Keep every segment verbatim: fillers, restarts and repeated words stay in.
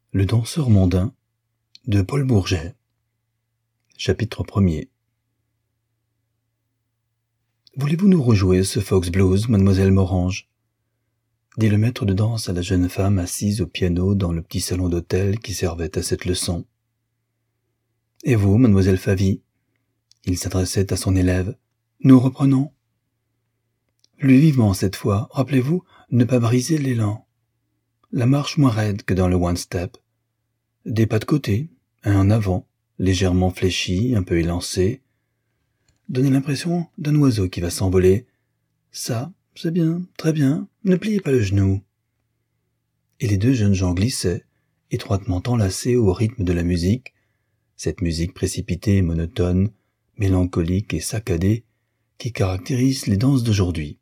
Le danseur mondain de Paul Bourget. Chapitre premier. Voulez-vous nous rejouer ce Fox Blues, mademoiselle Morange ? Dit le maître de danse à la jeune femme assise au piano dans le petit salon d'hôtel qui servait à cette leçon. Et vous, mademoiselle Favy ? Il s'adressait à son élève. Nous reprenons. Plus vivement cette fois, rappelez-vous, ne pas briser l'élan. La marche moins raide que dans le one-step. Des pas de côté, un en avant, légèrement fléchi, un peu élancé. Donnez l'impression d'un oiseau qui va s'envoler. Ça, c'est bien, très bien, ne pliez pas le genou. Et les deux jeunes gens glissaient, étroitement enlacés au rythme de la musique, cette musique précipitée et monotone, mélancolique et saccadée, qui caractérise les danses d'aujourd'hui.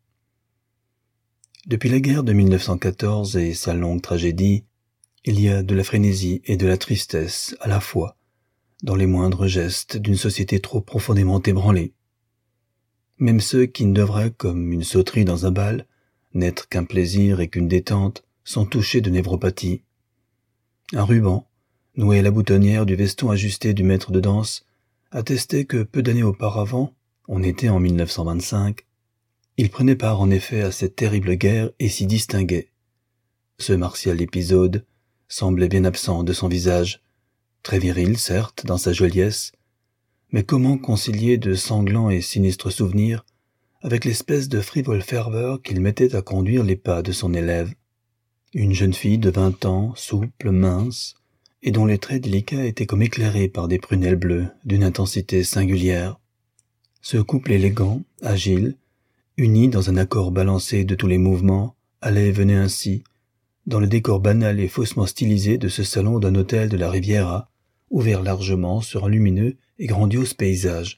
Depuis la guerre de mille neuf cent quatorze et sa longue tragédie, il y a de la frénésie et de la tristesse à la fois dans les moindres gestes d'une société trop profondément ébranlée. Même ceux qui ne devraient, comme une sauterie dans un bal, n'être qu'un plaisir et qu'une détente, sont touchés de névropathie. Un ruban, noué à la boutonnière du veston ajusté du maître de danse, attestait que peu d'années auparavant, on était en mille neuf cent vingt-cinq, il prenait part en effet à cette terrible guerre et s'y distinguait. Ce martial épisode semblait bien absent de son visage, très viril certes dans sa joliesse, mais comment concilier de sanglants et sinistres souvenirs avec l'espèce de frivole ferveur qu'il mettait à conduire les pas de son élève, une jeune fille de vingt ans, souple, mince, et dont les traits délicats étaient comme éclairés par des prunelles bleues d'une intensité singulière. Ce couple élégant, agile, uni dans un accord balancé de tous les mouvements, allait et venait ainsi, dans le décor banal et faussement stylisé de ce salon d'un hôtel de la Riviera, ouvert largement sur un lumineux et grandiose paysage.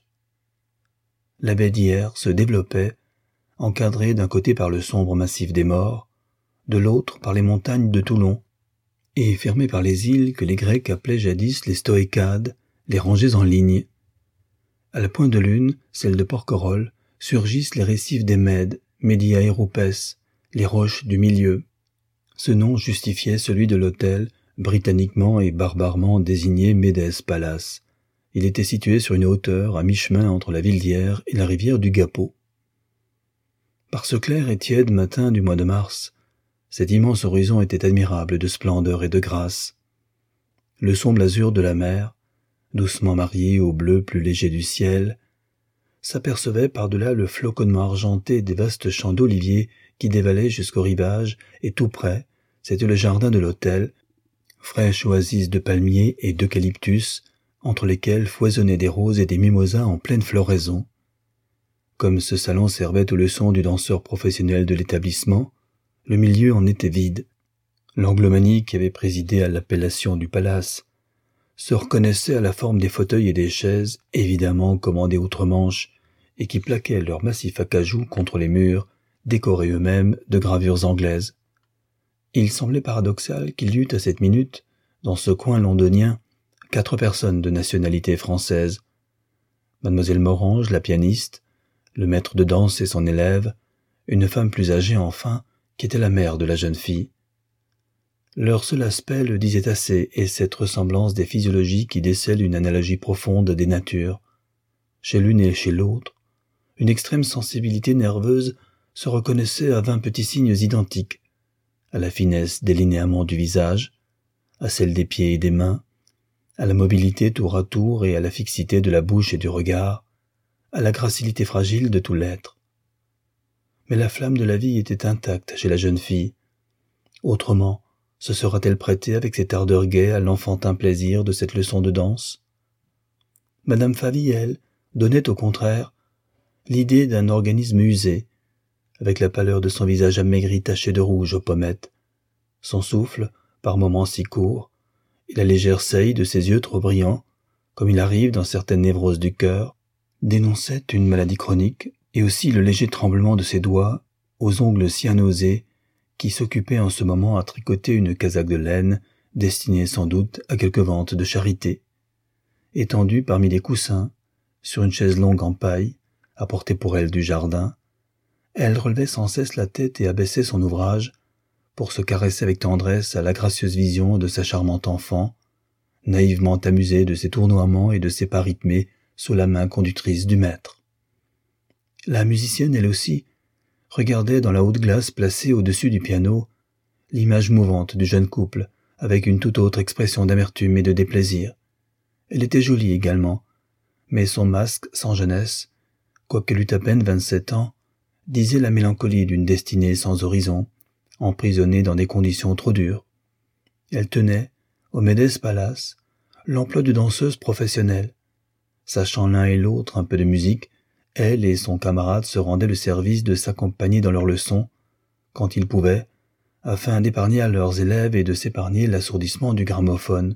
La baie d'hier se développait, encadrée d'un côté par le sombre massif des Morts, de l'autre par les montagnes de Toulon, et fermée par les îles que les Grecs appelaient jadis les Stoïcades, les rangées en ligne. À la pointe de lune, celle de Porquerolles, surgissent les récifs des Mèdes, Média et Roupès, les roches du milieu. Ce nom justifiait celui de l'hôtel, britanniquement et barbarement désigné Médès Palace. Il était situé sur une hauteur à mi-chemin entre la ville d'Hyères et la rivière du Gapot. Par ce clair et tiède matin du mois de mars, cet immense horizon était admirable de splendeur et de grâce. Le sombre azur de la mer, doucement marié au bleu plus léger du ciel, s'apercevait par-delà le floconnement argenté des vastes champs d'oliviers qui dévalaient jusqu'au rivage, et tout près, c'était le jardin de l'hôtel, fraîche oasis de palmiers et d'eucalyptus, entre lesquels foisonnaient des roses et des mimosas en pleine floraison. Comme ce salon servait aux leçons du danseur professionnel de l'établissement, le milieu en était vide. L'anglomanie qui avait présidé à l'appellation du palace se reconnaissait à la forme des fauteuils et des chaises, évidemment commandés outre-Manche, et qui plaquaient leurs massifs acajou contre les murs, décorés eux-mêmes de gravures anglaises. Il semblait paradoxal qu'il y eût à cette minute, dans ce coin londonien, quatre personnes de nationalité française. Mademoiselle Morange, la pianiste, le maître de danse et son élève, une femme plus âgée enfin, qui était la mère de la jeune fille. Leur seul aspect le disait assez, et cette ressemblance des physiologies qui décèle une analogie profonde des natures. Chez l'une et chez l'autre, une extrême sensibilité nerveuse se reconnaissait à vingt petits signes identiques, à la finesse des linéaments du visage, à celle des pieds et des mains, à la mobilité tour à tour et à la fixité de la bouche et du regard, à la gracilité fragile de tout l'être. Mais la flamme de la vie était intacte chez la jeune fille. Autrement, se sera-t-elle prêtée avec cette ardeur gaie à l'enfantin plaisir de cette leçon de danse ? Madame Favy, elle, donnait au contraire l'idée d'un organisme usé, avec la pâleur de son visage amaigri taché de rouge aux pommettes, son souffle, par moments si court, et la légère saillie de ses yeux trop brillants, comme il arrive dans certaines névroses du cœur, dénonçaient une maladie chronique, et aussi le léger tremblement de ses doigts, aux ongles si anosés, qui s'occupait en ce moment à tricoter une casaque de laine, destinée sans doute à quelque vente de charité. Étendue parmi les coussins, sur une chaise longue en paille, apportée pour elle du jardin, elle relevait sans cesse la tête et abaissait son ouvrage, pour se caresser avec tendresse à la gracieuse vision de sa charmante enfant, naïvement amusée de ses tournoiements et de ses pas rythmés sous la main conductrice du maître. La musicienne, elle aussi, regardait dans la haute glace placée au-dessus du piano l'image mouvante du jeune couple avec une toute autre expression d'amertume et de déplaisir. Elle était jolie également, mais son masque sans jeunesse, quoiqu'elle eût à peine vingt-sept ans, disait la mélancolie d'une destinée sans horizon, emprisonnée dans des conditions trop dures. Elle tenait, au Médès Palace, l'emploi de danseuse professionnelle. Sachant l'un et l'autre un peu de musique, elle et son camarade se rendaient le service de s'accompagner dans leurs leçons, quand ils pouvaient, afin d'épargner à leurs élèves et de s'épargner l'assourdissement du gramophone.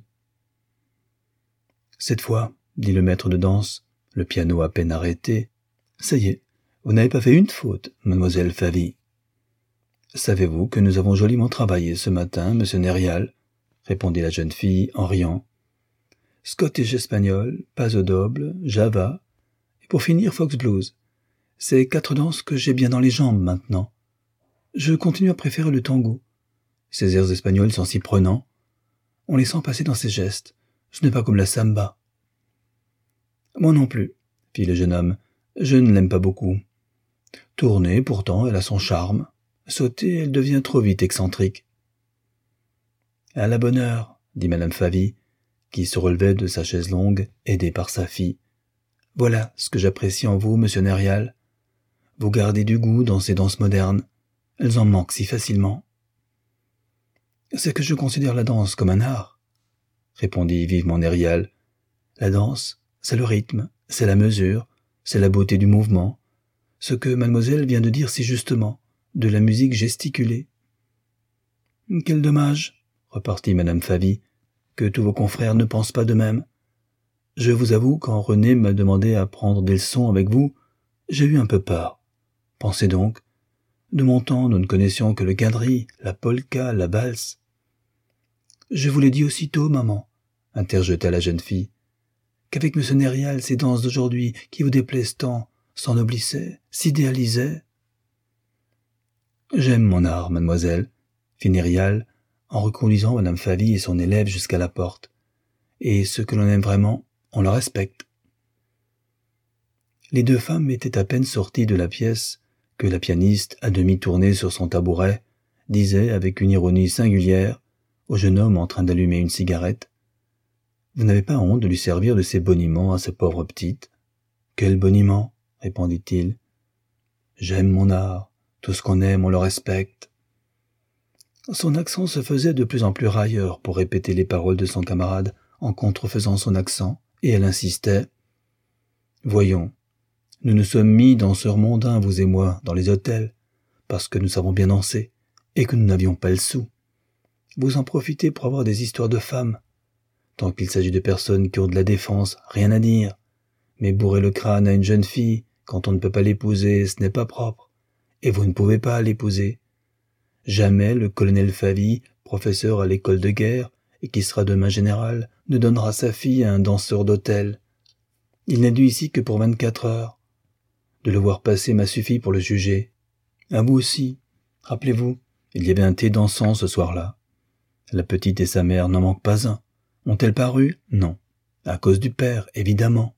« Cette fois, dit le maître de danse, le piano à peine arrêté, « ça y est, vous n'avez pas fait une faute, mademoiselle Favy. »« Savez-vous que nous avons joliment travaillé ce matin, monsieur Nérial ?» répondit la jeune fille en riant. « Scottish espagnol, paso doble, java, et pour finir fox blues. C'est quatre danses que j'ai bien dans les jambes maintenant. Je continue à préférer le tango. Ces airs espagnols sont si prenants. On les sent passer dans ses gestes. Ce n'est pas comme la samba. »« Moi non plus, » fit le jeune homme. « Je ne l'aime pas beaucoup. Tourner, pourtant, elle a son charme. Sauter, elle devient trop vite excentrique. »« À la bonne heure, » dit madame Favy, qui se relevait de sa chaise longue, aidée par sa fille. « Voilà ce que j'apprécie en vous, monsieur Nérial. Vous gardez du goût dans ces danses modernes. Elles en manquent si facilement. »« C'est que je considère la danse comme un art, » répondit vivement Nérial. « La danse, c'est le rythme, c'est la mesure, c'est la beauté du mouvement, ce que mademoiselle vient de dire si justement, de la musique gesticulée. »« Quel dommage, » repartit madame Favy, « que tous vos confrères ne pensent pas de même. Je vous avoue, quand René m'a demandé à prendre des leçons avec vous, j'ai eu un peu peur. Pensez donc, de mon temps, nous ne connaissions que le quadrille, la polka, la valse. »« Je vous l'ai dit aussitôt, maman, » interjeta la jeune fille, « qu'avec M. Nérial, ces danses d'aujourd'hui qui vous déplaisent tant, s'ennoblissaient, s'idéalisaient. »« J'aime mon art, mademoiselle, » fit Nérial, en reconduisant madame Favy et son élève jusqu'à la porte. « Et ce que l'on aime vraiment, on le respecte. » Les deux femmes étaient à peine sorties de la pièce que la pianiste, à demi tournée sur son tabouret, disait avec une ironie singulière au jeune homme en train d'allumer une cigarette. « Vous n'avez pas honte de lui servir de ces boniments à sa pauvre petite ?»« Quel boniment ?» répondit-il. « J'aime mon art, tout ce qu'on aime on le respecte. » Son accent se faisait de plus en plus railleur pour répéter les paroles de son camarade en contrefaisant son accent, et elle insistait. « Voyons, nous nous sommes mis danseurs mondains, vous et moi, dans les hôtels, parce que nous savons bien danser, et que nous n'avions pas le sou. Vous en profitez pour avoir des histoires de femmes. Tant qu'il s'agit de personnes qui ont de la défense, rien à dire. Mais bourrer le crâne à une jeune fille, quand on ne peut pas l'épouser, ce n'est pas propre. Et vous ne pouvez pas l'épouser. Jamais le colonel Favy, professeur à l'école de guerre, et qui sera demain général, ne donnera sa fille à un danseur d'hôtel. Il n'est dû ici que pour vingt-quatre heures. De le voir passer m'a suffi pour le juger. À vous aussi. Rappelez-vous, il y avait un thé dansant ce soir-là. La petite et sa mère n'en manquent pas un. Ont-elles paru? Non. À cause du père, évidemment.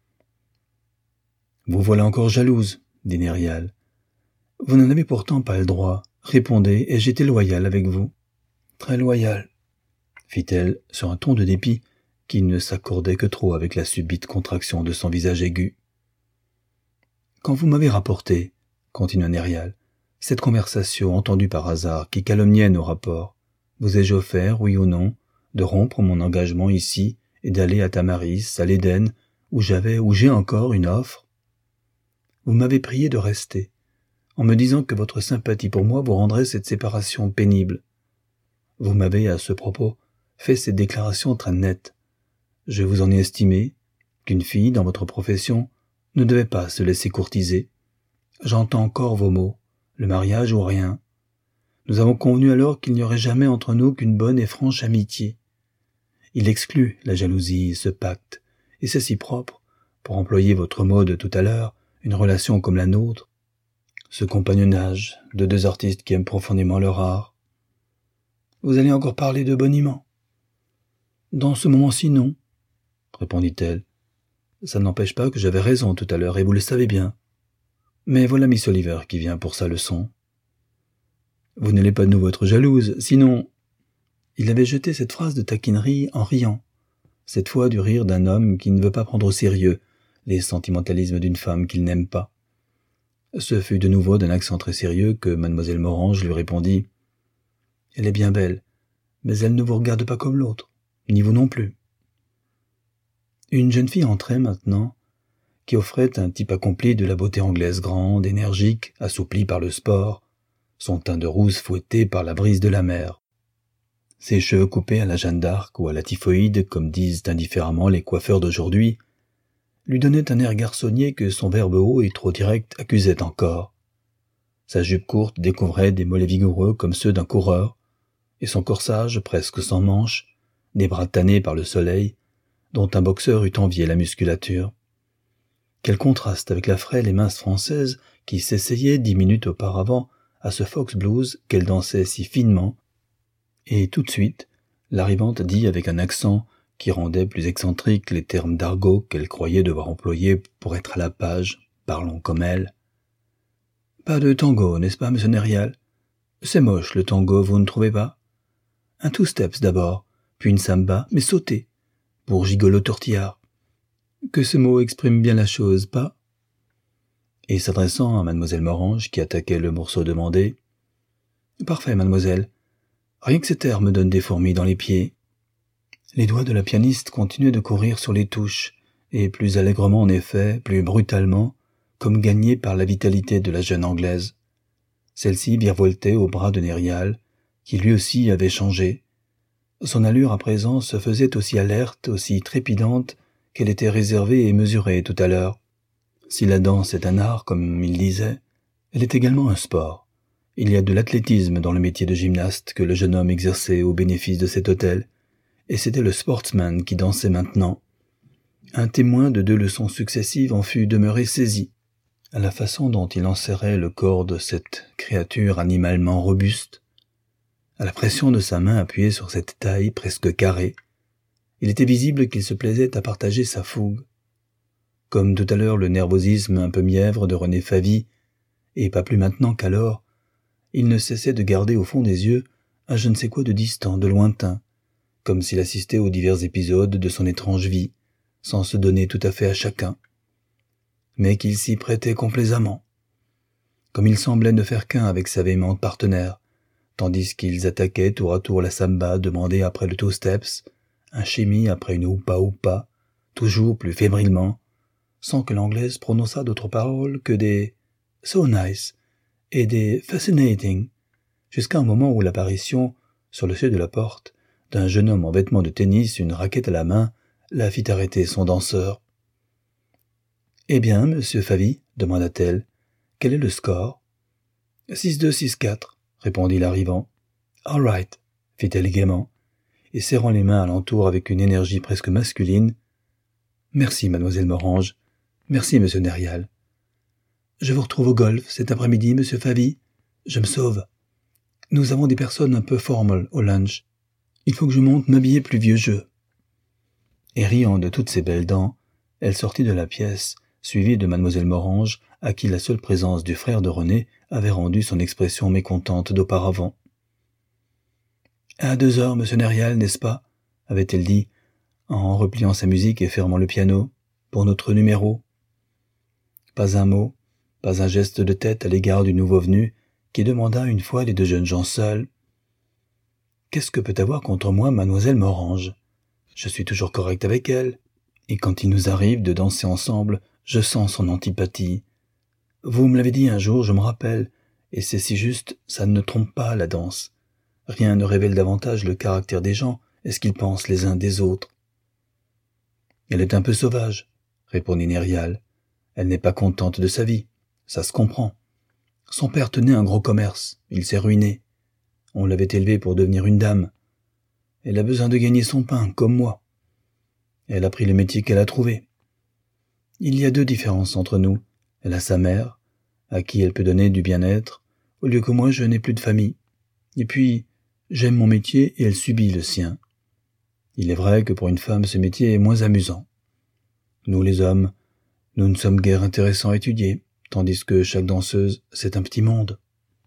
Vous voilà encore jalouse, dit Nérial. Vous n'en avez pourtant pas le droit. Répondez, et j'étais loyal avec vous. Très loyal, fit-elle sur un ton de dépit qui ne s'accordait que trop avec la subite contraction de son visage aigu. Quand vous m'avez rapporté, continua Nérial, cette conversation entendue par hasard qui calomniait nos rapports, vous ai-je offert, oui ou non, de rompre mon engagement ici et d'aller à Tamaris, à l'Éden, où j'avais, où j'ai encore une offre? Vous m'avez prié de rester, en me disant que votre sympathie pour moi vous rendrait cette séparation pénible. Vous m'avez, à ce propos, fait cette déclaration très nette. Je vous en ai estimé qu'une fille, dans votre profession, ne devait pas se laisser courtiser. J'entends encore vos mots, le mariage ou rien. Nous avons convenu alors qu'il n'y aurait jamais entre nous qu'une bonne et franche amitié. Il exclut la jalousie, ce pacte, et c'est si propre, pour employer votre mot de tout à l'heure, une relation comme la nôtre, ce compagnonnage de deux artistes qui aiment profondément leur art. Vous allez encore parler de boniment. Dans ce moment-ci, non, répondit-elle. Ça n'empêche pas que j'avais raison tout à l'heure, et vous le savez bien. Mais voilà Miss Oliver qui vient pour sa leçon. Vous n'allez pas de nouveau être jalouse, sinon... Il avait jeté cette phrase de taquinerie en riant, cette fois du rire d'un homme qui ne veut pas prendre au sérieux les sentimentalismes d'une femme qu'il n'aime pas. Ce fut de nouveau d'un accent très sérieux que mademoiselle Morange lui répondit « Elle est bien belle, mais elle ne vous regarde pas comme l'autre, ni vous non plus. » Une jeune fille entrait maintenant, qui offrait un type accompli de la beauté anglaise grande, énergique, assouplie par le sport, son teint de rousse fouetté par la brise de la mer. Ses cheveux coupés à la Jeanne d'Arc ou à la typhoïde, comme disent indifféremment les coiffeurs d'aujourd'hui, lui donnaient un air garçonnier que son verbe haut et trop direct accusait encore. Sa jupe courte découvrait des mollets vigoureux comme ceux d'un coureur, et son corsage, presque sans manches, des bras tannés par le soleil, dont un boxeur eût envié la musculature. Quel contraste avec la frêle et mince française qui s'essayait dix minutes auparavant à ce fox blues qu'elle dansait si finement. Et tout de suite, l'arrivante dit avec un accent qui rendait plus excentriques les termes d'argot qu'elle croyait devoir employer pour être à la page, parlant comme elle. « Pas de tango, n'est-ce pas, monsieur Nérial? C'est moche, le tango, vous ne trouvez pas? Un two-steps d'abord, puis une samba, mais sautée, pour gigolo tortillard. Que ce mot exprime bien la chose, pas ?» Et s'adressant à mademoiselle Morange, qui attaquait le morceau demandé, « Parfait, mademoiselle. Rien que cet air me donne des fourmis dans les pieds. » Les doigts de la pianiste continuaient de courir sur les touches, et plus allègrement en effet, plus brutalement, comme gagnés par la vitalité de la jeune Anglaise. Celle-ci virevoltait au bras de Nérial, qui lui aussi avait changé. Son allure à présent se faisait aussi alerte, aussi trépidante, qu'elle était réservée et mesurée tout à l'heure. Si la danse est un art, comme il disait, elle est également un sport. Il y a de l'athlétisme dans le métier de gymnaste que le jeune homme exerçait au bénéfice de cet hôtel, et c'était le sportsman qui dansait maintenant. Un témoin de deux leçons successives en fut demeuré saisi. À la façon dont il enserrait le corps de cette créature animalement robuste, à la pression de sa main appuyée sur cette taille presque carrée, il était visible qu'il se plaisait à partager sa fougue. Comme tout à l'heure le nervosisme un peu mièvre de René Favy, et pas plus maintenant qu'alors, il ne cessait de garder au fond des yeux un je ne sais quoi de distant, de lointain, comme s'il assistait aux divers épisodes de son étrange vie, sans se donner tout à fait à chacun, mais qu'il s'y prêtait complaisamment, comme il semblait ne faire qu'un avec sa véhémente partenaire, tandis qu'ils attaquaient tour à tour la samba demandée après le two steps, un shimmy après une houpa houpa, toujours plus fébrilement, sans que l'anglaise prononçât d'autres paroles que des « so nice » et des « fascinating », jusqu'à un moment où l'apparition, sur le seuil de la porte, d'un jeune homme en vêtements de tennis, une raquette à la main, la fit arrêter son danseur. « Eh bien, monsieur Favy, demanda-t-elle, quel est le score ?»« six deux, six quatre, répondit l'arrivant. « All right, fit-elle gaiement, et serrant les mains alentour avec une énergie presque masculine. « Merci, mademoiselle Morange. Merci, monsieur Nérial. Je vous retrouve au golf cet après-midi, monsieur Favy. Je me sauve. Nous avons des personnes un peu formales au lunch. Il faut que je monte m'habiller plus vieux jeu. » Et riant de toutes ses belles dents, elle sortit de la pièce, suivie de mademoiselle Morange, à qui la seule présence du frère de René avait rendu son expression mécontente d'auparavant. « À deux heures, monsieur Nérial, n'est-ce pas ?» avait-elle dit, en repliant sa musique et fermant le piano, pour notre numéro. Pas un mot, pas un geste de tête à l'égard du nouveau venu, qui demanda une fois les deux jeunes gens seuls. « Qu'est-ce que peut avoir contre moi mademoiselle Morange ? Je suis toujours correct avec elle, et quand il nous arrive de danser ensemble, je sens son antipathie. Vous me l'avez dit un jour, je me rappelle, et c'est si juste, ça ne trompe pas la danse. Rien ne révèle davantage le caractère des gens et ce qu'ils pensent les uns des autres. » « Elle est un peu sauvage, » répondit Nérial. « Elle n'est pas contente de sa vie, ça se comprend. Son père tenait un gros commerce, il s'est ruiné. On l'avait élevée pour devenir une dame. Elle a besoin de gagner son pain, comme moi. Elle a pris le métier qu'elle a trouvé. Il y a deux différences entre nous. Elle a sa mère, à qui elle peut donner du bien-être, au lieu que moi je n'ai plus de famille. Et puis, J'aime mon métier et elle subit le sien. Il est vrai que pour une femme, ce métier est moins amusant. Nous, les hommes, nous ne sommes guère intéressants à étudier, tandis que chaque danseuse, c'est un petit monde.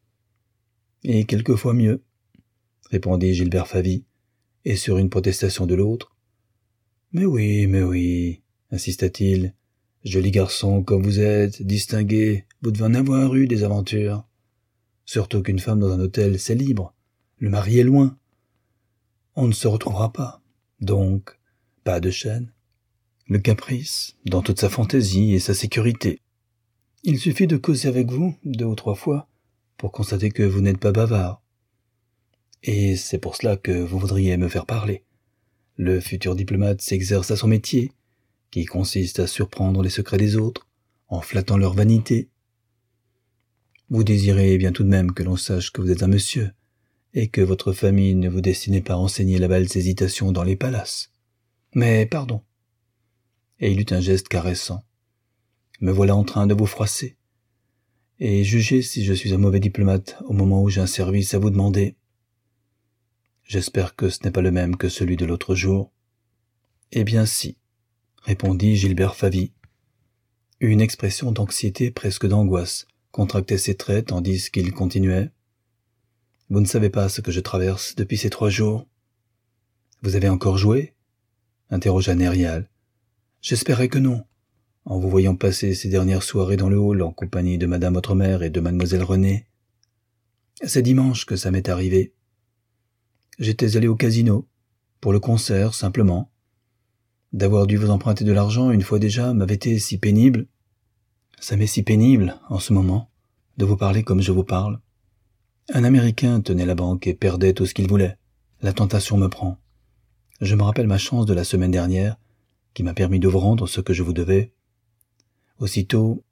Et quelquefois mieux, répondit Gilbert Favy, et sur une protestation de l'autre. Mais oui, mais oui, insista-t-il, joli garçon comme vous êtes, distingué, vous devez en avoir eu des aventures. Surtout qu'une femme dans un hôtel, c'est libre, le mari est loin. On ne se retrouvera pas, donc pas de chaîne. Le caprice, dans toute sa fantaisie et sa sécurité. Il suffit de causer avec vous, deux ou trois fois, pour constater que vous n'êtes pas bavard. Et c'est pour cela que vous voudriez me faire parler. Le futur diplomate s'exerce à son métier, qui consiste à surprendre les secrets des autres, en flattant leur vanité. Vous désirez bien tout de même que l'on sache que vous êtes un monsieur, et que votre famille ne vous destinait pas à enseigner la valse hésitation dans les palaces. Mais pardon. Et il eut un geste caressant. Me voilà en train de vous froisser. Et jugez si je suis un mauvais diplomate au moment où j'ai un service à vous demander. J'espère que ce n'est pas le même que celui de l'autre jour. Eh bien si, répondit Gilbert Favy. Une expression d'anxiété, presque d'angoisse, contractait ses traits tandis qu'il continuait. Vous ne savez pas ce que je traverse depuis ces trois jours. Vous avez encore joué? Interrogea Nérial. J'espérais que non, en vous voyant passer ces dernières soirées dans le hall en compagnie de madame votre mère et de mademoiselle Renée. C'est dimanche que ça m'est arrivé. J'étais allé au casino, pour le concert, simplement. D'avoir dû vous emprunter de l'argent une fois déjà m'avait été si pénible. Ça m'est si pénible, en ce moment, de vous parler comme je vous parle. Un Américain tenait la banque et perdait tout ce qu'il voulait. La tentation me prend. Je me rappelle ma chance de la semaine dernière, qui m'a permis de vous rendre ce que je vous devais. Aussitôt,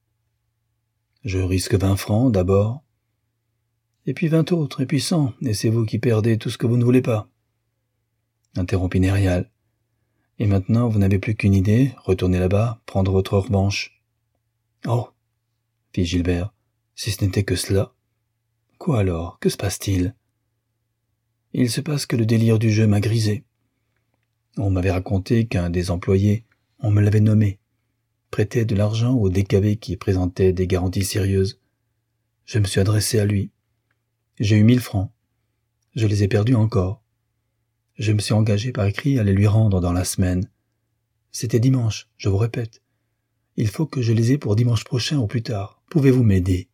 je risque vingt francs d'abord, et puis vingt autres, et puis cent, et c'est vous qui perdez tout ce que vous ne voulez pas. Interrompit Nérial. Et maintenant, vous n'avez plus qu'une idée, retournez là-bas, prendre votre revanche. Oh, fit Gilbert, si ce n'était que cela. Quoi alors? Que se passe-t-il? Il se passe que le délire du jeu m'a grisé. On m'avait raconté qu'un des employés, on me l'avait nommé, prêtait de l'argent au décavé qui présentait des garanties sérieuses. Je me suis adressé à lui. J'ai eu mille francs. Je les ai perdus encore. Je me suis engagé par écrit à les lui rendre dans la semaine. C'était dimanche, je vous répète. Il faut que je les ai pour dimanche prochain au plus tard. Pouvez-vous m'aider?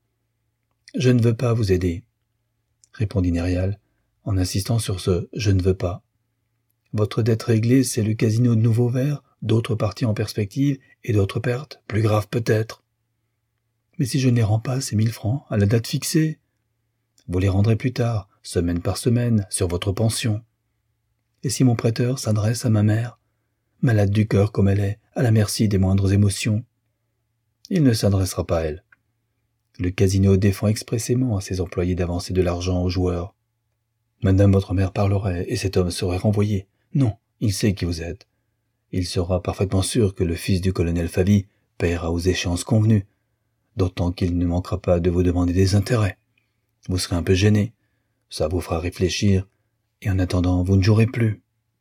Je ne veux pas vous aider, répondit Nérial, en insistant sur ce « je ne veux pas ». Votre dette réglée, c'est le casino de nouveau vert, d'autres parties en perspective et d'autres pertes, plus graves peut-être. Mais si je ne les rends pas, ces mille francs, à la date fixée, vous les rendrez plus tard, semaine par semaine, sur votre pension. Et si mon prêteur s'adresse à ma mère, malade du cœur comme elle est, à la merci des moindres émotions, il ne s'adressera pas à elle. Le casino défend expressément à ses employés d'avancer de l'argent aux joueurs. Madame votre mère parlerait et cet homme serait renvoyé. Non, il sait qui vous êtes. Il sera parfaitement sûr que le fils du colonel Favy paiera aux échéances convenues, d'autant qu'il ne manquera pas de vous demander des intérêts. Vous serez un peu gêné, ça vous fera réfléchir, et en attendant, vous ne jouerez plus.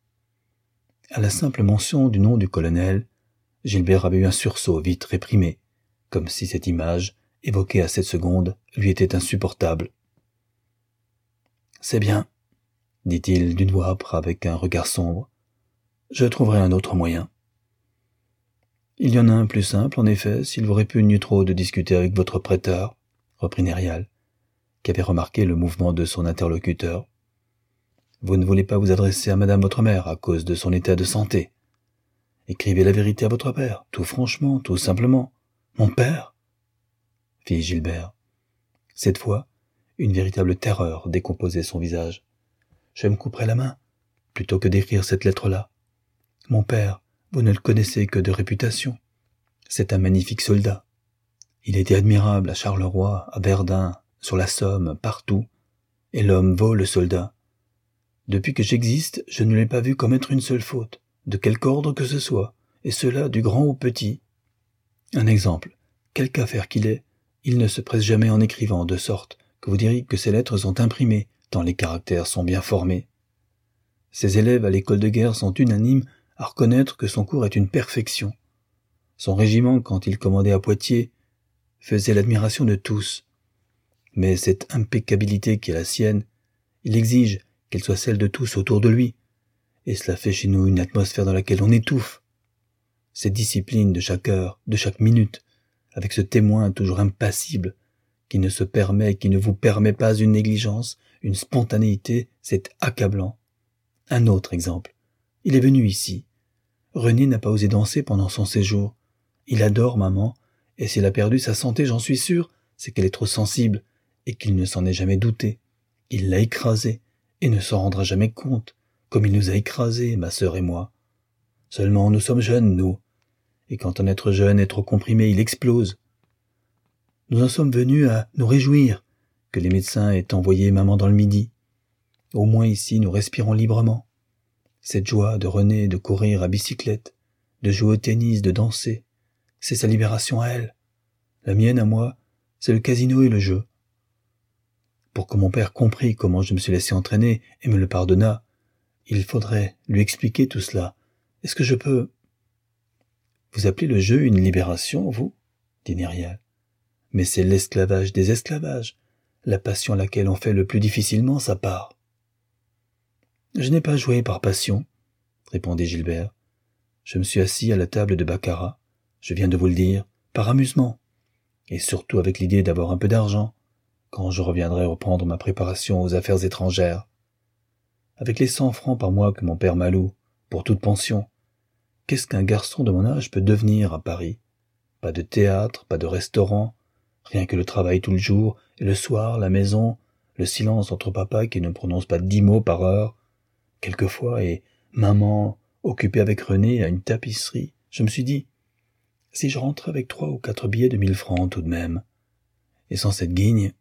À la simple mention du nom du colonel, Gilbert avait eu un sursaut vite réprimé, comme si cette image, évoquée à cette seconde, lui était insupportable. « C'est bien, » dit-il d'une voix âpre avec un regard sombre. « Je trouverai un autre moyen. » Il y en a un plus simple, en effet, s'il vous répugne trop de discuter avec votre prêteur, reprit Nérial, qui avait remarqué le mouvement de son interlocuteur. Vous ne voulez pas vous adresser à madame votre mère à cause de son état de santé. Écrivez la vérité à votre père, tout franchement, tout simplement. Mon père? Fit Gilbert. Cette fois, une véritable terreur décomposait son visage. Je me couperai la main, plutôt que d'écrire cette lettre-là. Mon père, vous ne le connaissez que de réputation. C'est un magnifique soldat. Il était admirable à Charleroi, à Verdun, sur la Somme, partout. Et l'homme vaut le soldat. Depuis que j'existe, je ne l'ai pas vu commettre une seule faute, de quelque ordre que ce soit, et cela du grand au petit. Un exemple, quelque affaire qu'il ait, il ne se presse jamais en écrivant, de sorte que vous diriez que ses lettres sont imprimées, tant les caractères sont bien formés. Ses élèves à l'école de guerre sont unanimes à reconnaître que son cours est une perfection. Son régiment, quand il commandait à Poitiers, faisait l'admiration de tous. Mais cette impeccabilité qui est la sienne, il exige qu'elle soit celle de tous autour de lui, et cela fait chez nous une atmosphère dans laquelle on étouffe. Cette discipline de chaque heure, de chaque minute, avec ce témoin toujours impassible, qui ne se permet, qui ne vous permet pas une négligence, une spontanéité, c'est accablant. Un autre exemple. Il est venu ici. René n'a pas osé danser pendant son séjour. Il adore maman, et s'il a perdu sa santé, j'en suis sûr, c'est qu'elle est trop sensible, et qu'il ne s'en est jamais douté. Il l'a écrasée, et ne s'en rendra jamais compte, comme il nous a écrasés, ma sœur et moi. Seulement, nous sommes jeunes, nous, et quand un être jeune est trop comprimé, il explose. Nous en sommes venus à nous réjouir que les médecins aient envoyé maman dans le Midi. Au moins ici, nous respirons librement. Cette joie de René de courir à bicyclette, de jouer au tennis, de danser, c'est sa libération à elle. La mienne à moi, c'est le casino et le jeu. Pour que mon père comprît comment je me suis laissé entraîner et me le pardonnât, il faudrait lui expliquer tout cela. Est-ce que je peux... Vous appelez le jeu une libération, vous? Dit Myriel. Mais c'est l'esclavage des esclavages, la passion à laquelle on fait le plus difficilement sa part. Je n'ai pas joué par passion, répondit Gilbert. Je me suis assis à la table de baccarat, je viens de vous le dire, par amusement, et surtout avec l'idée d'avoir un peu d'argent, quand je reviendrai reprendre ma préparation aux affaires étrangères. Avec les cent francs par mois que mon père m'alloue, pour toute pension, qu'est-ce qu'un garçon de mon âge peut devenir à Paris? Pas de théâtre, pas de restaurant, rien que le travail tout le jour, et le soir, la maison, le silence entre papa qui ne prononce pas dix mots par heure, quelquefois, et maman, occupée avec René à une tapisserie, je me suis dit, si je rentrais avec trois ou quatre billets de mille francs tout de même, et sans cette guigne.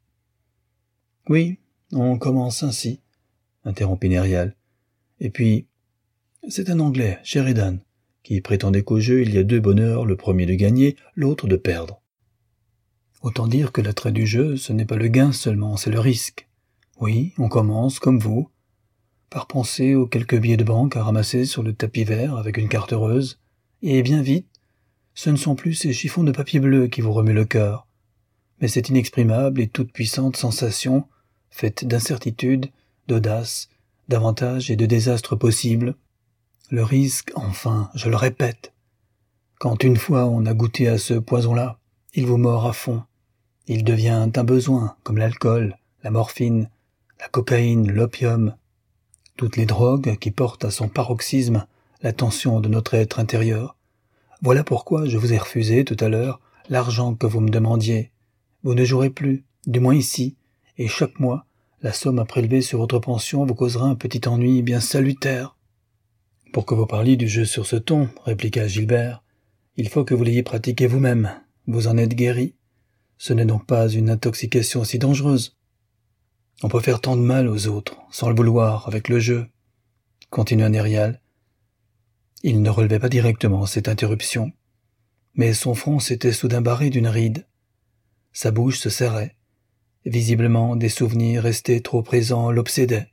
Oui, on commence ainsi, interrompit Myriel. Et puis, c'est un Anglais, Sheridan, qui prétendait qu'au jeu il y a deux bonheurs, le premier de gagner, l'autre de perdre. Autant dire que l'attrait du jeu, ce n'est pas le gain seulement, c'est le risque. Oui, on commence, comme vous, par penser aux quelques billets de banque à ramasser sur le tapis vert avec une carte heureuse, et bien vite, ce ne sont plus ces chiffons de papier bleu qui vous remuent le cœur, mais cette inexprimable et toute puissante sensation, faite d'incertitude, d'audace, d'avantages et de désastres possibles. Le risque, enfin, je le répète. Quand une fois on a goûté à ce poison-là, il vous mord à fond. Il devient un besoin, comme l'alcool, la morphine, la cocaïne, l'opium, toutes les drogues qui portent à son paroxysme la tension de notre être intérieur. Voilà pourquoi je vous ai refusé tout à l'heure l'argent que vous me demandiez. Vous ne jouerez plus, du moins ici, et chaque mois, la somme à prélever sur votre pension vous causera un petit ennui bien salutaire. Pour que vous parliez du jeu sur ce ton, répliqua Gilbert, il faut que vous l'ayez pratiqué vous-même. Vous en êtes guéri. Ce n'est donc pas une intoxication si dangereuse. On peut faire tant de mal aux autres, sans le vouloir, avec le jeu, continua Myriel. Il ne relevait pas directement cette interruption, mais son front s'était soudain barré d'une ride. Sa bouche se serrait. Visiblement, des souvenirs restés trop présents l'obsédaient.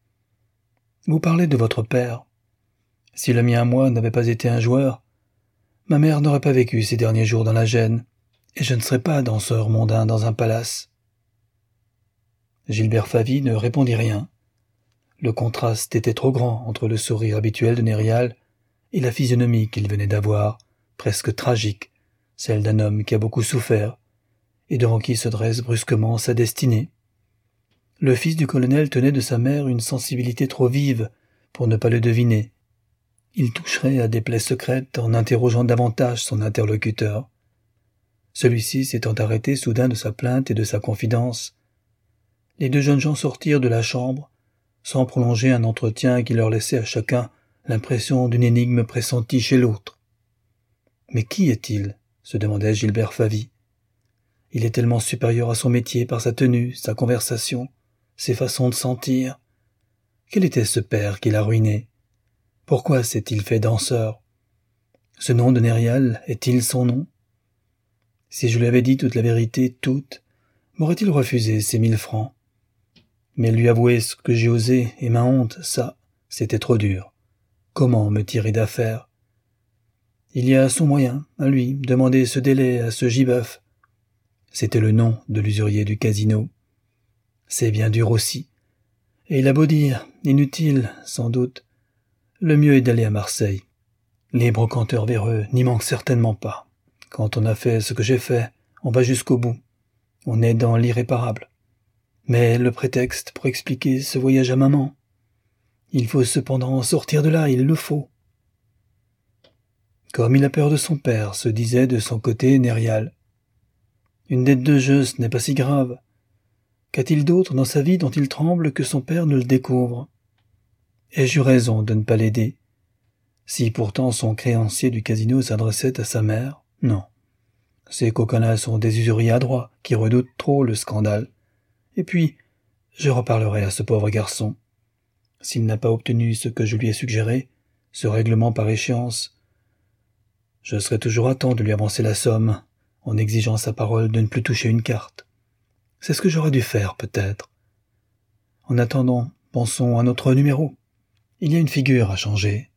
Vous parlez de votre père. Si le mien à moi n'avait pas été un joueur, ma mère n'aurait pas vécu ces derniers jours dans la gêne, et je ne serais pas danseur mondain dans un palace. Gilbert Favy ne répondit rien. Le contraste était trop grand entre le sourire habituel de Myriel et la physionomie qu'il venait d'avoir, presque tragique, celle d'un homme qui a beaucoup souffert, et devant qui se dresse brusquement sa destinée. Le fils du colonel tenait de sa mère une sensibilité trop vive pour ne pas le deviner. Il toucherait à des plaies secrètes en interrogeant davantage son interlocuteur. Celui-ci s'étant arrêté soudain de sa plainte et de sa confidence, les deux jeunes gens sortirent de la chambre, sans prolonger un entretien qui leur laissait à chacun l'impression d'une énigme pressentie chez l'autre. « Mais qui est-il » se demandait Gilbert Favy. Il est tellement supérieur à son métier par sa tenue, sa conversation, ses façons de sentir. Quel était ce père qui l'a ruiné? Pourquoi s'est-il fait danseur? Ce nom de Myriel est-il son nom? Si je lui avais dit toute la vérité, toute, m'aurait-il refusé ces mille francs? Mais lui avouer ce que j'ai osé et ma honte, ça, c'était trop dur. Comment me tirer d'affaire? Il y a son moyen, à lui, demander ce délai à ce gibœuf. C'était le nom de l'usurier du casino. C'est bien dur aussi. Et il a beau dire, inutile, sans doute, le mieux est d'aller à Marseille. Les brocanteurs véreux n'y manquent certainement pas. Quand on a fait ce que j'ai fait, on va jusqu'au bout. On est dans l'irréparable. Mais le prétexte pour expliquer ce voyage à maman. Il faut cependant sortir de là, il le faut. Comme il a peur de son père, se disait de son côté Nérial. Une dette de jeu, ce n'est pas si grave. Qu'a-t-il d'autre dans sa vie dont il tremble que son père ne le découvre? Ai-je eu raison de ne pas l'aider? Si pourtant son créancier du casino s'adressait à sa mère, non. Ces coquins-là sont des usuriers adroits qui redoutent trop le scandale. Et puis, je reparlerai à ce pauvre garçon. S'il n'a pas obtenu ce que je lui ai suggéré, ce règlement par échéance, je serai toujours à temps de lui avancer la somme, en exigeant sa parole de ne plus toucher une carte. C'est ce que j'aurais dû faire, peut-être. En attendant, pensons à notre numéro. Il y a une figure à changer.